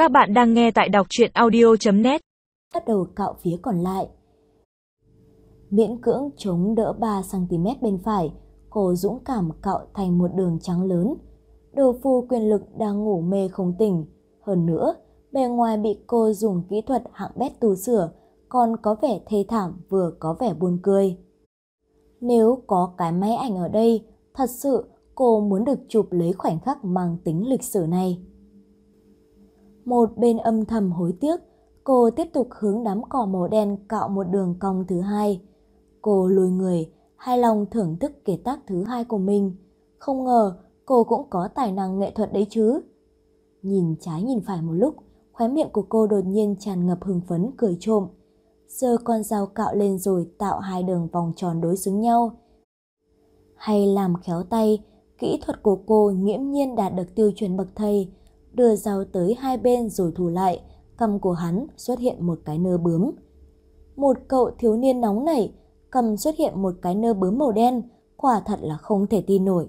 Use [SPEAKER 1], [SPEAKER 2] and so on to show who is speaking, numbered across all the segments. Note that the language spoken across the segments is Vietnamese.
[SPEAKER 1] Các bạn đang nghe tại đọc truyện audio.net.
[SPEAKER 2] Bắt đầu cạo phía còn lại. Miễn cưỡng chống đỡ 3cm bên phải, cô dũng cảm cạo thành một đường trắng lớn. Đồ phu quyền lực đang ngủ mê không tỉnh. Hơn nữa, bề ngoài bị cô dùng kỹ thuật hạng bét tu sửa, còn có vẻ thê thảm vừa có vẻ buồn cười. Nếu có cái máy ảnh ở đây, thật sự cô muốn được chụp lấy khoảnh khắc mang tính lịch sử này. Một bên âm thầm hối tiếc, cô tiếp tục hướng đám cỏ màu đen cạo một đường cong thứ hai. Cô lùi người, hài lòng thưởng thức kiệt tác thứ hai của mình. Không ngờ cô cũng có tài năng nghệ thuật đấy chứ. Nhìn trái nhìn phải một lúc, khóe miệng của cô đột nhiên tràn ngập hưng phấn cười trộm. Giơ con dao cạo lên rồi tạo hai đường vòng tròn đối xứng nhau. Hay làm khéo tay, kỹ thuật của cô nghiễm nhiên đạt được tiêu chuẩn bậc thầy. Đưa dao tới hai bên rồi thủ lại, cằm của hắn xuất hiện một cái nơ bướm. Một cậu thiếu niên nóng nảy, cầm xuất hiện một cái nơ bướm màu đen, quả thật là không thể tin nổi.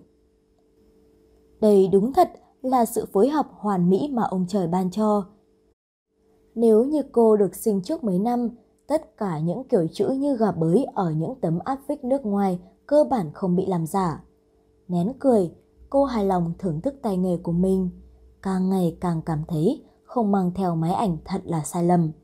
[SPEAKER 2] Đây đúng thật là sự phối hợp hoàn mỹ mà ông trời ban cho. Nếu như cô được sinh trước mấy năm, tất cả những kiểu chữ như gà bới ở những tấm áp phích nước ngoài cơ bản không bị làm giả. Nén cười, cô hài lòng thưởng thức tay nghề của mình. Càng ngày càng cảm thấy không mang theo máy ảnh thật là sai lầm.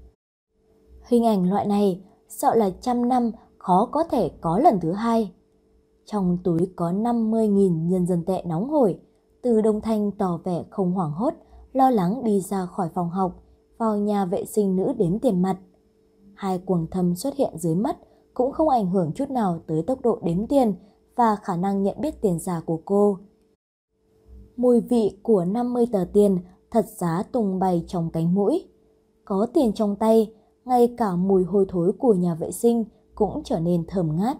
[SPEAKER 2] Hình ảnh loại này sợ là 100 năm khó có thể có lần thứ hai. Trong túi có 50.000 nhân dân tệ nóng hổi. Từ Đông Thanh tỏ vẻ không hoảng hốt, lo lắng đi ra khỏi phòng học, vào nhà vệ sinh nữ đếm tiền mặt. Hai quầng thâm xuất hiện dưới mắt cũng không ảnh hưởng chút nào tới tốc độ đếm tiền và khả năng nhận biết tiền giả của cô. Mùi vị của 50 tờ tiền thật giá tung bay trong cánh mũi. Có tiền trong tay, ngay cả mùi hôi thối của nhà vệ sinh cũng trở nên thơm ngát.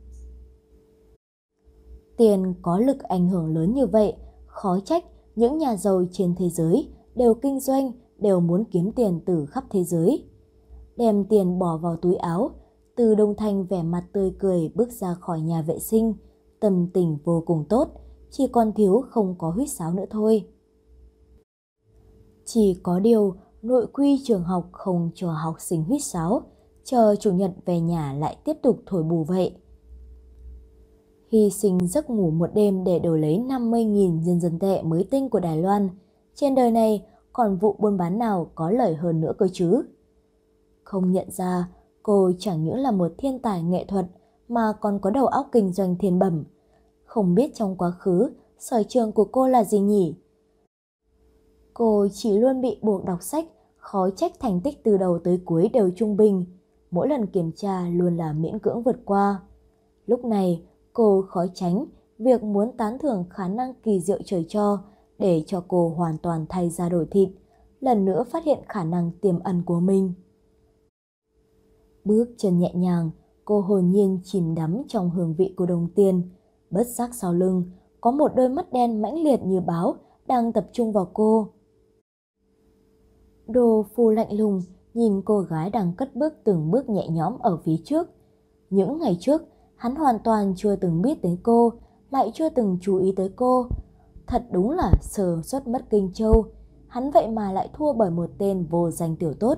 [SPEAKER 2] Tiền có lực ảnh hưởng lớn như vậy, khó trách những nhà giàu trên thế giới đều kinh doanh, đều muốn kiếm tiền từ khắp thế giới. Đem tiền bỏ vào túi áo, Từ Đông Thanh vẻ mặt tươi cười bước ra khỏi nhà vệ sinh, tâm tình vô cùng tốt, chỉ còn thiếu không có huýt sáo nữa thôi. Chỉ có điều nội quy trường học không cho học sinh huýt sáo, chờ chủ nhật về nhà lại tiếp tục thổi bù vậy. Hy sinh giấc ngủ một đêm để đổi lấy 50.000 nhân dân tệ mới tinh của Đài Loan. Trên đời này còn vụ buôn bán nào có lời hơn nữa cơ chứ? Không nhận ra cô chẳng những là một thiên tài nghệ thuật mà còn có đầu óc kinh doanh thiên bẩm. Không biết trong quá khứ sở trường của cô là gì nhỉ? Cô chỉ luôn bị buộc đọc sách, khó trách thành tích từ đầu tới cuối đều trung bình. Mỗi lần kiểm tra luôn là miễn cưỡng vượt qua. Lúc này cô khó tránh việc muốn tán thưởng khả năng kỳ diệu trời cho để cho cô hoàn toàn thay da đổi thịt, lần nữa phát hiện khả năng tiềm ẩn của mình. Bước chân nhẹ nhàng, cô hồn nhiên chìm đắm trong hương vị của đồng tiền. Bất giác sau lưng có một đôi mắt đen mãnh liệt như báo đang tập trung vào cô. Đồ phu lạnh lùng nhìn cô gái đang cất bước từng bước nhẹ nhõm ở phía trước. Những ngày trước, hắn hoàn toàn chưa từng biết đến cô, lại chưa từng chú ý tới cô. Thật đúng là sờ suất mất Kinh Châu, hắn vậy mà lại thua bởi một tên vô danh tiểu tốt.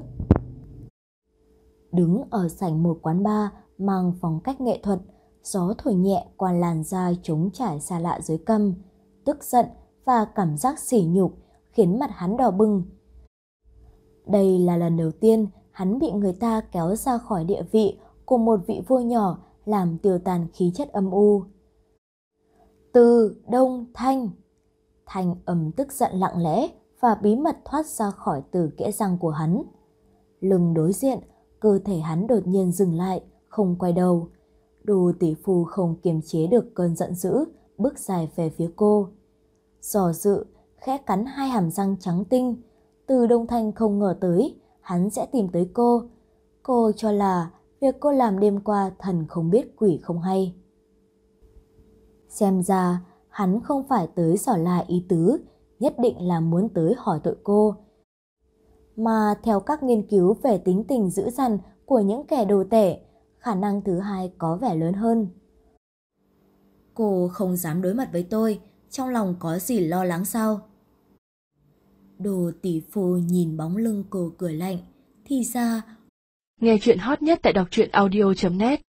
[SPEAKER 2] Đứng ở sảnh một quán bar mang phong cách nghệ thuật, gió thổi nhẹ qua làn da trống trải xa lạ dưới cằm, tức giận và cảm giác sỉ nhục khiến mặt hắn đỏ bừng. Đây là lần đầu tiên hắn bị người ta kéo ra khỏi địa vị của một vị vua nhỏ làm tiêu tan khí chất âm u. Từ Đông Thanh. Thanh âm tức giận lặng lẽ và bí mật thoát ra khỏi từ kẽ răng của hắn. Lưng đối diện, cơ thể hắn đột nhiên dừng lại, không quay đầu. Đồ tỷ phu không kiềm chế được cơn giận dữ, bước dài về phía cô. Giò dự, khẽ cắn hai hàm răng trắng tinh. Từ Đông Thanh không ngờ tới, hắn sẽ tìm tới cô. Cô cho là việc cô làm đêm qua thần không biết quỷ không hay. Xem ra, hắn không phải tới xỏ lại ý tứ, nhất định là muốn tới hỏi tội cô. Mà theo các nghiên cứu về tính tình dữ dằn của những kẻ đồ tể, khả năng thứ hai có vẻ lớn hơn. Cô không dám đối mặt với tôi, trong lòng có gì lo lắng sao? Đồ tỷ phu nhìn bóng lưng cô cười lạnh. Thì ra...
[SPEAKER 1] Nghe chuyện hot nhất tại đọc truyện audio.net